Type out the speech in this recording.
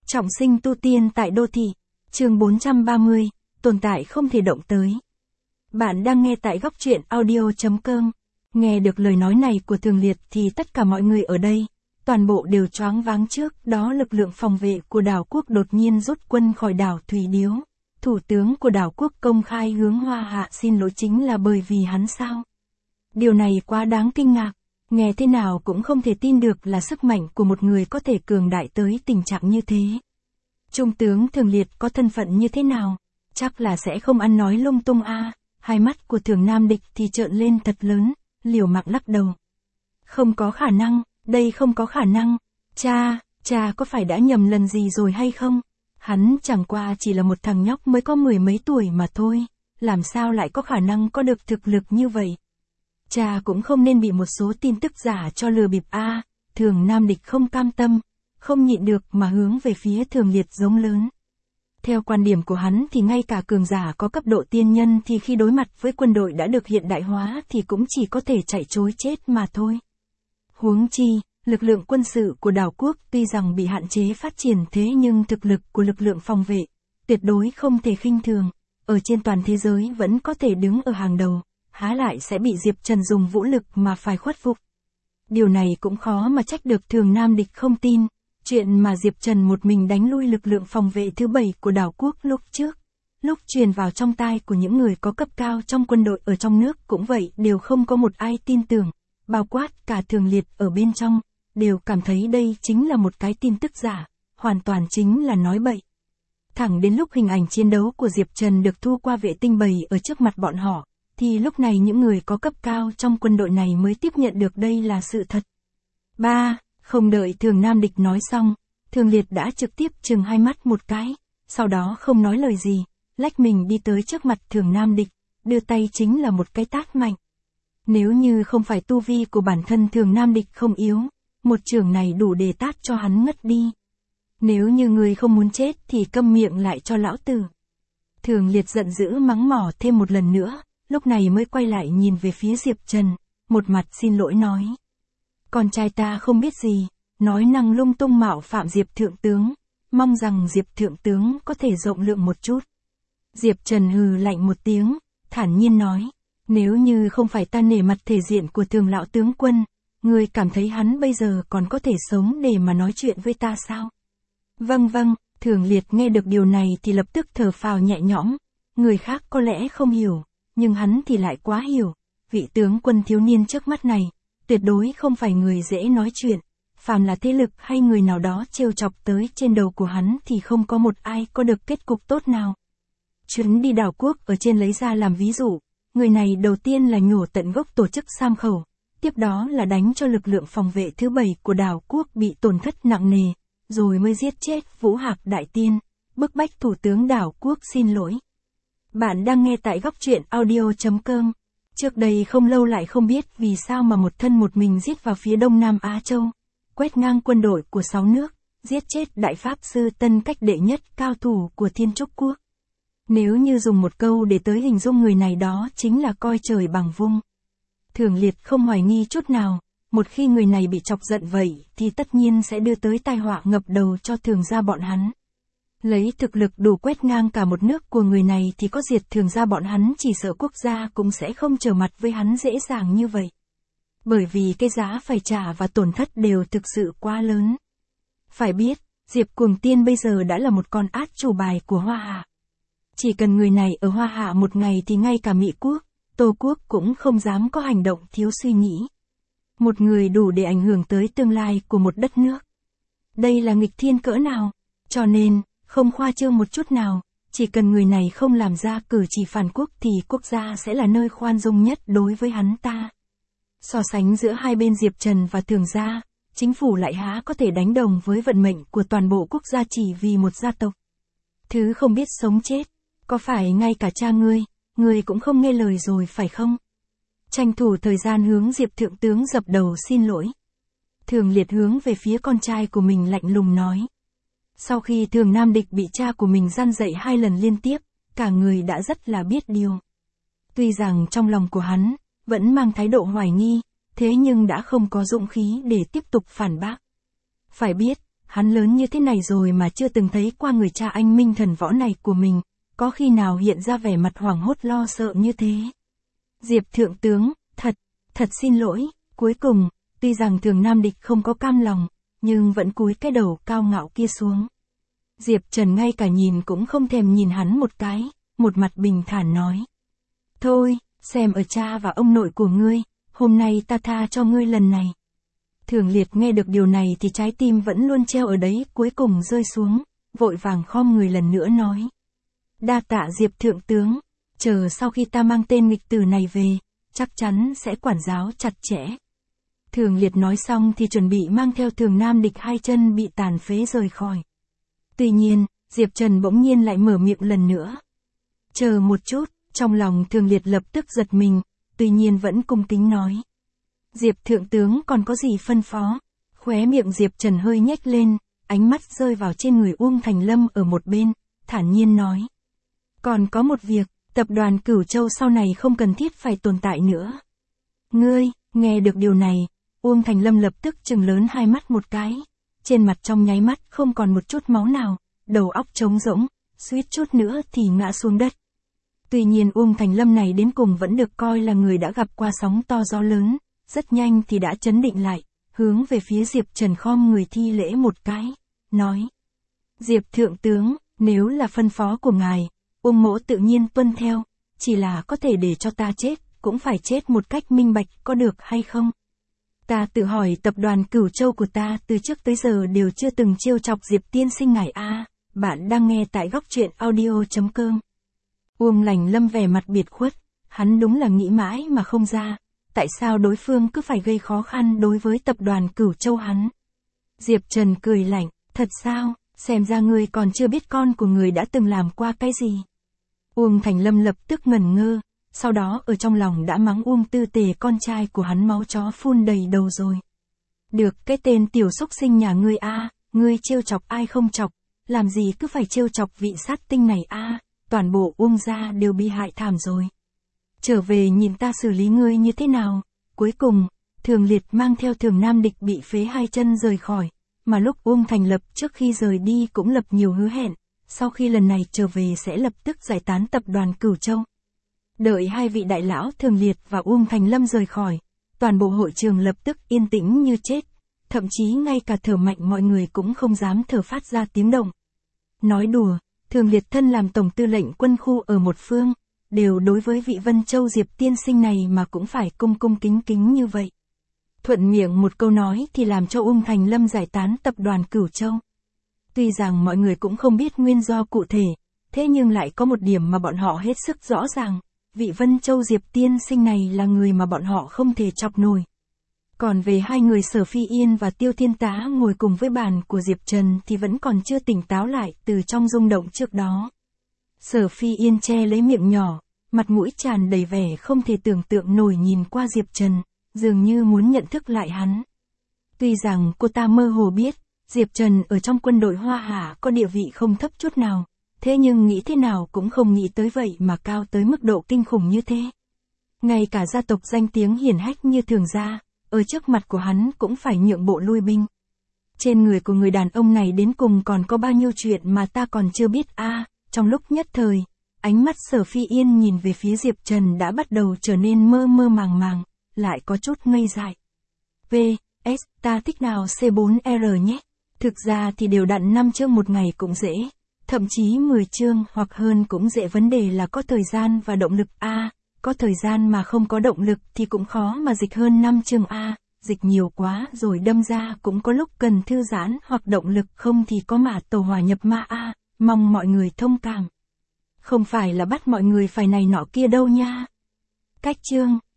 Trọng sinh tu tiên tại đô thị. Chương 430, tồn tại không thể động tới. Bạn đang nghe tại góc truyện audio.com. Nghe được lời nói này của Thường Liệt thì tất cả mọi người ở đây, toàn bộ đều choáng váng trước đó lực lượng phòng vệ của đảo quốc đột nhiên rút quân khỏi đảo Thủy Điếu. Thủ tướng của đảo quốc công khai hướng Hoa Hạ xin lỗi chính là bởi vì hắn sao? Điều này quá đáng kinh ngạc, nghe thế nào cũng không thể tin được là sức mạnh của một người có thể cường đại tới tình trạng như thế. Trung tướng Thường Liệt có thân phận như thế nào? Chắc là sẽ không ăn nói lung tung a. Hai mắt của Thường Nam Địch thì trợn lên thật lớn, liều mạng lắc đầu. Không có khả năng, đây không có khả năng. Cha có phải đã nhầm lần gì rồi hay không? Hắn chẳng qua chỉ là một thằng nhóc mới có mười mấy tuổi mà thôi, làm sao lại có khả năng có được thực lực như vậy? Cha cũng không nên bị một số tin tức giả cho lừa bịp a. Thường Nam Địch không cam tâm, không nhịn được mà hướng về phía Thường Liệt giống lớn. Theo quan điểm của hắn thì ngay cả cường giả có cấp độ tiên nhân thì khi đối mặt với quân đội đã được hiện đại hóa thì cũng chỉ có thể chạy trối chết mà thôi. Huống chi, lực lượng quân sự của đảo quốc tuy rằng bị hạn chế phát triển thế nhưng thực lực của lực lượng phòng vệ, tuyệt đối không thể khinh thường, ở trên toàn thế giới vẫn có thể đứng ở hàng đầu, há lại sẽ bị Diệp Trần dùng vũ lực mà phải khuất phục. Điều này cũng khó mà trách được Thường Nam Địch không tin. Chuyện mà Diệp Trần một mình đánh lui lực lượng phòng vệ thứ 7 của đảo quốc lúc trước, lúc truyền vào trong tai của những người có cấp cao trong quân đội ở trong nước cũng vậy đều không có một ai tin tưởng, bao quát cả Thường Liệt ở bên trong, đều cảm thấy đây chính là một cái tin tức giả, hoàn toàn chính là nói bậy. Thẳng đến lúc hình ảnh chiến đấu của Diệp Trần được thu qua vệ tinh bầy ở trước mặt bọn họ, thì lúc này những người có cấp cao trong quân đội này mới tiếp nhận được đây là sự thật. Không đợi Thường Nam Địch nói xong, Thường Liệt đã trực tiếp trừng hai mắt một cái, sau đó không nói lời gì, lách mình đi tới trước mặt Thường Nam Địch, đưa tay chính là một cái tát mạnh. Nếu như không phải tu vi của bản thân Thường Nam Địch không yếu, một chưởng này đủ để tát cho hắn ngất đi. Nếu như người không muốn chết thì câm miệng lại cho lão tử. Thường Liệt giận dữ mắng mỏ thêm một lần nữa, lúc này mới quay lại nhìn về phía Diệp Trần, một mặt xin lỗi nói. Con trai ta không biết gì, nói năng lung tung mạo phạm Diệp Thượng Tướng, mong rằng Diệp Thượng Tướng có thể rộng lượng một chút. Diệp Trần hừ lạnh một tiếng, thản nhiên nói, nếu như không phải ta nể mặt thể diện của Thường lão tướng quân, ngươi cảm thấy hắn bây giờ còn có thể sống để mà nói chuyện với ta sao? Vâng, Thường Liệt nghe được điều này thì lập tức thở phào nhẹ nhõm, người khác có lẽ không hiểu, nhưng hắn thì lại quá hiểu, vị tướng quân thiếu niên trước mắt này, tuyệt đối không phải người dễ nói chuyện, phàm là thế lực hay người nào đó trêu chọc tới trên đầu của hắn thì không có một ai có được kết cục tốt nào. Chuyến đi đảo quốc ở trên lấy ra làm ví dụ, người này đầu tiên là nhổ tận gốc tổ chức Sam Khẩu, tiếp đó là đánh cho lực lượng phòng vệ thứ 7 của đảo quốc bị tổn thất nặng nề, rồi mới giết chết Vũ Hạc Đại Tiên, bức bách thủ tướng đảo quốc xin lỗi. Bạn đang nghe tại góc truyện audio.com. Trước đây không lâu lại không biết vì sao mà một thân một mình giết vào phía Đông Nam Á Châu, quét ngang quân đội của 6 nước, giết chết Đại Pháp Sư Tân Cách đệ nhất cao thủ của Thiên Trúc Quốc. Nếu như dùng một câu để tới hình dung người này đó chính là coi trời bằng vung. Thường Liệt không hoài nghi chút nào, một khi người này bị chọc giận vậy thì tất nhiên sẽ đưa tới tai họa ngập đầu cho Thường gia bọn hắn. Lấy thực lực đủ quét ngang cả một nước của người này thì có diệt Thường gia bọn hắn chỉ sợ quốc gia cũng sẽ không trở mặt với hắn dễ dàng như vậy. Bởi vì cái giá phải trả và tổn thất đều thực sự quá lớn. Phải biết, Diệp Cuồng Tiên bây giờ đã là một con át chủ bài của Hoa Hạ. Chỉ cần người này ở Hoa Hạ một ngày thì ngay cả Mỹ Quốc, Tô Quốc cũng không dám có hành động thiếu suy nghĩ. Một người đủ để ảnh hưởng tới tương lai của một đất nước. Đây là nghịch thiên cỡ nào, cho nên, không khoa trương một chút nào, chỉ cần người này không làm ra cử chỉ phản quốc thì quốc gia sẽ là nơi khoan dung nhất đối với hắn ta. So sánh giữa hai bên Diệp Trần và Thường gia, chính phủ lại há có thể đánh đồng với vận mệnh của toàn bộ quốc gia chỉ vì một gia tộc. Thứ không biết sống chết, có phải ngay cả cha ngươi cũng không nghe lời rồi phải không? Tranh thủ thời gian hướng Diệp Thượng Tướng dập đầu xin lỗi. Thường Liệt hướng về phía con trai của mình lạnh lùng nói. Sau khi Thường Nam Địch bị cha của mình gian dạy 2 lần liên tiếp, cả người đã rất là biết điều. Tuy rằng trong lòng của hắn, vẫn mang thái độ hoài nghi, thế nhưng đã không có dũng khí để tiếp tục phản bác. Phải biết, hắn lớn như thế này rồi mà chưa từng thấy qua người cha anh minh thần võ này của mình, có khi nào hiện ra vẻ mặt hoảng hốt lo sợ như thế. Diệp thượng tướng, thật xin lỗi, cuối cùng, tuy rằng Thường Nam Địch không có cam lòng, nhưng vẫn cúi cái đầu cao ngạo kia xuống. Diệp Trần ngay cả nhìn cũng không thèm nhìn hắn một cái, một mặt bình thản nói. Thôi, xem ở cha và ông nội của ngươi, hôm nay ta tha cho ngươi lần này. Thường Liệt nghe được điều này thì trái tim vẫn luôn treo ở đấy, cuối cùng rơi xuống, vội vàng khom người lần nữa nói. Đa tạ Diệp thượng tướng, chờ sau khi ta mang tên nghịch tử này về, chắc chắn sẽ quản giáo chặt chẽ. Thường Liệt nói xong thì chuẩn bị mang theo Thường Nam Địch hai chân bị tàn phế rời khỏi. Tuy nhiên, Diệp Trần bỗng nhiên lại mở miệng lần nữa. Chờ một chút, trong lòng Thường Liệt lập tức giật mình, tuy nhiên vẫn cung kính nói. Diệp thượng tướng còn có gì phân phó? Khóe miệng Diệp Trần hơi nhếch lên, ánh mắt rơi vào trên người Uông Thành Lâm ở một bên, thản nhiên nói. Còn có một việc, tập đoàn Cửu Châu sau này không cần thiết phải tồn tại nữa. Ngươi, nghe được điều này, Uông Thành Lâm lập tức trừng lớn hai mắt một cái, trên mặt trong nháy mắt không còn một chút máu nào, đầu óc trống rỗng, suýt chút nữa thì ngã xuống đất. Tuy nhiên Uông Thành Lâm này đến cùng vẫn được coi là người đã gặp qua sóng to gió lớn, rất nhanh thì đã trấn định lại, hướng về phía Diệp Trần khom người thi lễ một cái, nói. Diệp thượng tướng, nếu là phân phó của ngài, Uông mỗ tự nhiên tuân theo, chỉ là có thể để cho ta chết, cũng phải chết một cách minh bạch, có được hay không? Ta tự hỏi tập đoàn Cửu Châu của ta từ trước tới giờ đều chưa từng trêu chọc Diệp tiên sinh ngài a. Bạn đang nghe tại góc truyện audio.com. Uông Lành Lâm vẻ mặt biệt khuất, hắn đúng là nghĩ mãi mà không ra, tại sao đối phương cứ phải gây khó khăn đối với tập đoàn Cửu Châu hắn. Diệp Trần cười lạnh, thật sao, xem ra ngươi còn chưa biết con của người đã từng làm qua cái gì. Uông Thành Lâm lập tức ngẩn ngơ, sau đó ở trong lòng đã mắng Uông Tư Tề con trai của hắn máu chó phun đầy đầu rồi. Được cái tên tiểu xúc sinh nhà ngươi a, ngươi trêu chọc ai không chọc, làm gì cứ phải trêu chọc vị sát tinh này a, toàn bộ Uông gia đều bị hại thảm rồi. Trở về nhìn ta xử lý ngươi như thế nào. Cuối cùng, Thường Liệt mang theo Thường Nam Địch bị phế hai chân rời khỏi, mà lúc Uông Thành Lập trước khi rời đi cũng lập nhiều hứa hẹn, sau khi lần này trở về sẽ lập tức giải tán tập đoàn Cửu Châu. Đợi hai vị đại lão Thường Liệt và Uông Thành Lâm rời khỏi, toàn bộ hội trường lập tức yên tĩnh như chết, thậm chí ngay cả thở mạnh mọi người cũng không dám thở phát ra tiếng động. Nói đùa, Thường Liệt thân làm tổng tư lệnh quân khu ở một phương, đều đối với vị Vân Châu Diệp tiên sinh này mà cũng phải cung cung kính kính như vậy. Thuận miệng một câu nói thì làm cho Uông Thành Lâm giải tán tập đoàn Cửu Châu. Tuy rằng mọi người cũng không biết nguyên do cụ thể, thế nhưng lại có một điểm mà bọn họ hết sức rõ ràng, vị Vân Châu Diệp tiên sinh này là người mà bọn họ không thể chọc nổi. Còn về hai người Sở Phi Yên và Tiêu Thiên Tá ngồi cùng với bàn của Diệp Trần thì vẫn còn chưa tỉnh táo lại từ trong rung động trước đó. Sở Phi Yên che lấy miệng nhỏ, mặt mũi tràn đầy vẻ không thể tưởng tượng nổi nhìn qua Diệp Trần, dường như muốn nhận thức lại hắn. Tuy rằng cô ta mơ hồ biết, Diệp Trần ở trong quân đội Hoa Hạ có địa vị không thấp chút nào, thế nhưng nghĩ thế nào cũng không nghĩ tới vậy mà cao tới mức độ kinh khủng như thế. Ngay cả gia tộc danh tiếng hiển hách như Thường gia, ở trước mặt của hắn cũng phải nhượng bộ lui binh. Trên người của người đàn ông này đến cùng còn có bao nhiêu chuyện mà ta còn chưa biết a. Trong lúc nhất thời, ánh mắt Sở Phi Yên nhìn về phía Diệp Trần đã bắt đầu trở nên mơ mơ màng màng, lại có chút ngây dại. V.S. Ta thích nào C4R nhé. Thực ra thì đều đặn 5 chương một ngày cũng dễ, thậm chí 10 chương hoặc hơn cũng dễ, vấn đề là có thời gian và động lực a. Có thời gian mà không có động lực thì cũng khó mà dịch hơn 5 chương a. Dịch nhiều quá rồi đâm ra cũng có lúc cần thư giãn hoặc động lực, không thì có mà tàu hỏa nhập ma a. Mong mọi người thông cảm. Không phải là bắt mọi người phải này nọ kia đâu nha. Cách chương